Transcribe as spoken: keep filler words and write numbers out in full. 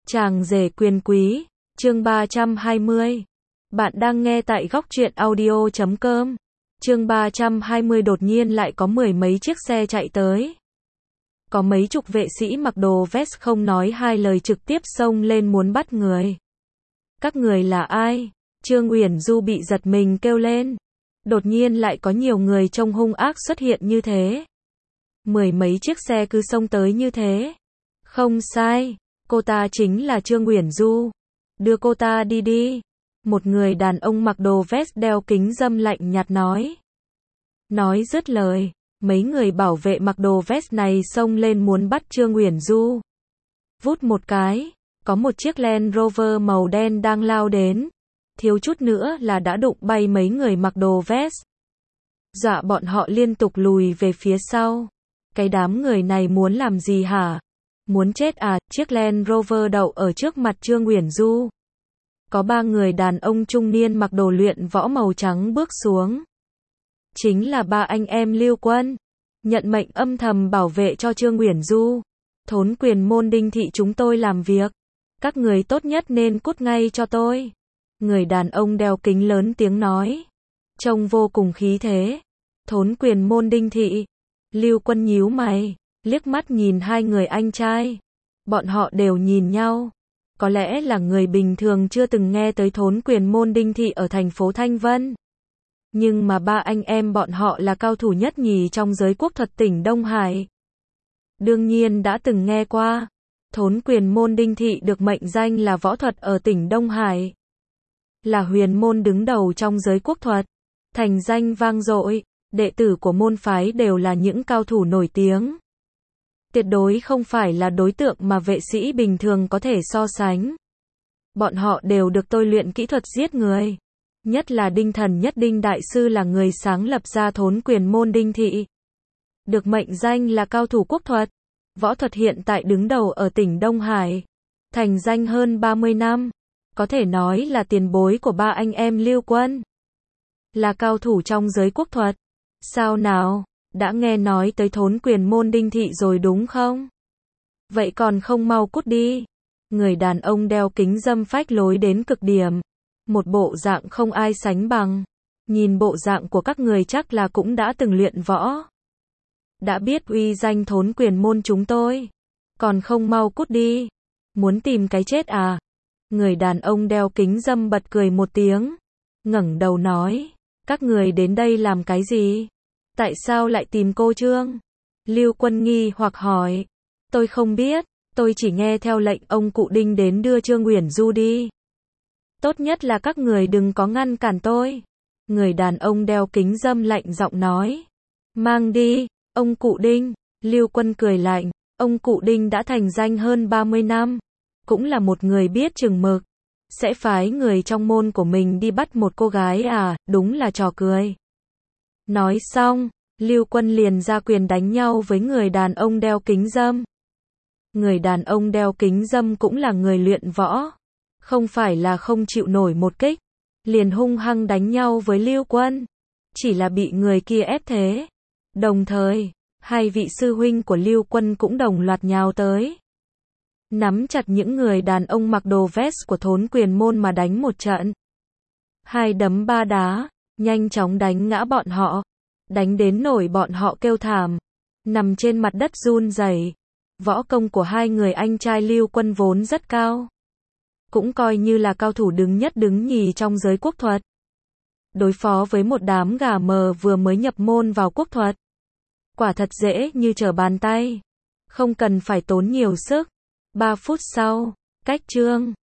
Chàng rể quyền quý, chương ba trăm hai mươi. Bạn đang nghe tại góc truyện audio chấm com. Chương ba trăm hai mươi đột nhiên lại có mười mấy chiếc xe chạy tới. Có mấy chục vệ sĩ mặc đồ vest không nói hai lời trực tiếp xông lên muốn bắt người. Các người là ai? Trương Uyển Du bị giật mình kêu lên. Đột nhiên lại có nhiều người trông hung ác xuất hiện như thế. Mười mấy chiếc xe cứ xông tới như thế. Không sai, cô ta chính là Trương Uyển Du. Đưa cô ta đi đi. Một người đàn ông mặc đồ vest đeo kính râm lạnh nhạt nói. Nói dứt lời, mấy người bảo vệ mặc đồ vest này xông lên muốn bắt Trương Uyển Du. Vút một cái, có một chiếc Land Rover màu đen đang lao đến. Thiếu chút nữa là đã đụng bay mấy người mặc đồ vest. Dọa bọn họ liên tục lùi về phía sau. Cái đám người này muốn làm gì hả? Muốn chết à? Chiếc Land Rover đậu ở trước mặt Trương Uyển Du. Có ba người đàn ông trung niên mặc đồ luyện võ màu trắng bước xuống. Chính là ba anh em Lưu Quân. Nhận mệnh âm thầm bảo vệ cho Trương Uyển Du. Thốn quyền môn Đinh thị chúng tôi làm việc. Các người tốt nhất nên cút ngay cho tôi. Người đàn ông đeo kính lớn tiếng nói. Trông vô cùng khí thế. Thốn quyền môn Đinh thị. Lưu Quân nhíu mày, liếc mắt nhìn hai người anh trai. Bọn họ đều nhìn nhau. Có lẽ là người bình thường chưa từng nghe tới thốn quyền môn Đinh thị ở thành phố Thanh Vân. Nhưng mà ba anh em bọn họ là cao thủ nhất nhì trong giới quốc thuật tỉnh Đông Hải. Đương nhiên đã từng nghe qua. Thốn quyền môn Đinh thị được mệnh danh là võ thuật ở tỉnh Đông Hải. Là huyền môn đứng đầu trong giới quốc thuật. Thành danh vang dội. Đệ tử của môn phái đều là những cao thủ nổi tiếng. Tuyệt đối không phải là đối tượng mà vệ sĩ bình thường có thể so sánh. Bọn họ đều được tôi luyện kỹ thuật giết người. Nhất là Đinh Thần Nhất Đinh Đại Sư là người sáng lập ra thốn quyền môn Đinh thị. Được mệnh danh là cao thủ quốc thuật. Võ thuật hiện tại đứng đầu ở tỉnh Đông Hải. Thành danh hơn ba mươi năm. Có thể nói là tiền bối của ba anh em Lưu Quân. Là cao thủ trong giới quốc thuật. Sao nào, đã nghe nói tới thốn quyền môn Đinh thị rồi đúng không? Vậy còn không mau cút đi. Người đàn ông đeo kính râm phách lối đến cực điểm. Một bộ dạng không ai sánh bằng. Nhìn bộ dạng của các người chắc là cũng đã từng luyện võ. Đã biết uy danh thốn quyền môn chúng tôi. Còn không mau cút đi. Muốn tìm cái chết à? Người đàn ông đeo kính râm bật cười một tiếng. Ngẩng đầu nói. Các người đến đây làm cái gì? Tại sao lại tìm cô Trương? Lưu Quân nghi hoặc hỏi. Tôi không biết, tôi chỉ nghe theo lệnh ông cụ Đinh đến đưa Trương Uyển Du đi. Tốt nhất là các người đừng có ngăn cản tôi. Người đàn ông đeo kính râm lạnh giọng nói. Mang đi, ông cụ Đinh. Lưu Quân cười lạnh. Ông cụ Đinh đã thành danh hơn ba mươi năm. Cũng là một người biết chừng mực. Sẽ phái người trong môn của mình đi bắt một cô gái à, đúng là trò cười. Nói xong, Lưu Quân liền ra quyền đánh nhau với người đàn ông đeo kính râm. Người đàn ông đeo kính râm cũng là người luyện võ. Không phải là không chịu nổi một kích. Liền hung hăng đánh nhau với Lưu Quân. Chỉ là bị người kia ép thế. Đồng thời, hai vị sư huynh của Lưu Quân cũng đồng loạt nhào tới. Nắm chặt những người đàn ông mặc đồ vest của thốn quyền môn mà đánh một trận. Hai đấm ba đá, nhanh chóng đánh ngã bọn họ. Đánh đến nổi bọn họ kêu thảm. Nằm trên mặt đất run rẩy. Võ công của hai người anh trai Lưu Quân vốn rất cao. Cũng coi như là cao thủ đứng nhất đứng nhì trong giới quốc thuật. Đối phó với một đám gà mờ vừa mới nhập môn vào quốc thuật. Quả thật dễ như trở bàn tay. Không cần phải tốn nhiều sức. Ba phút sau, cách Trương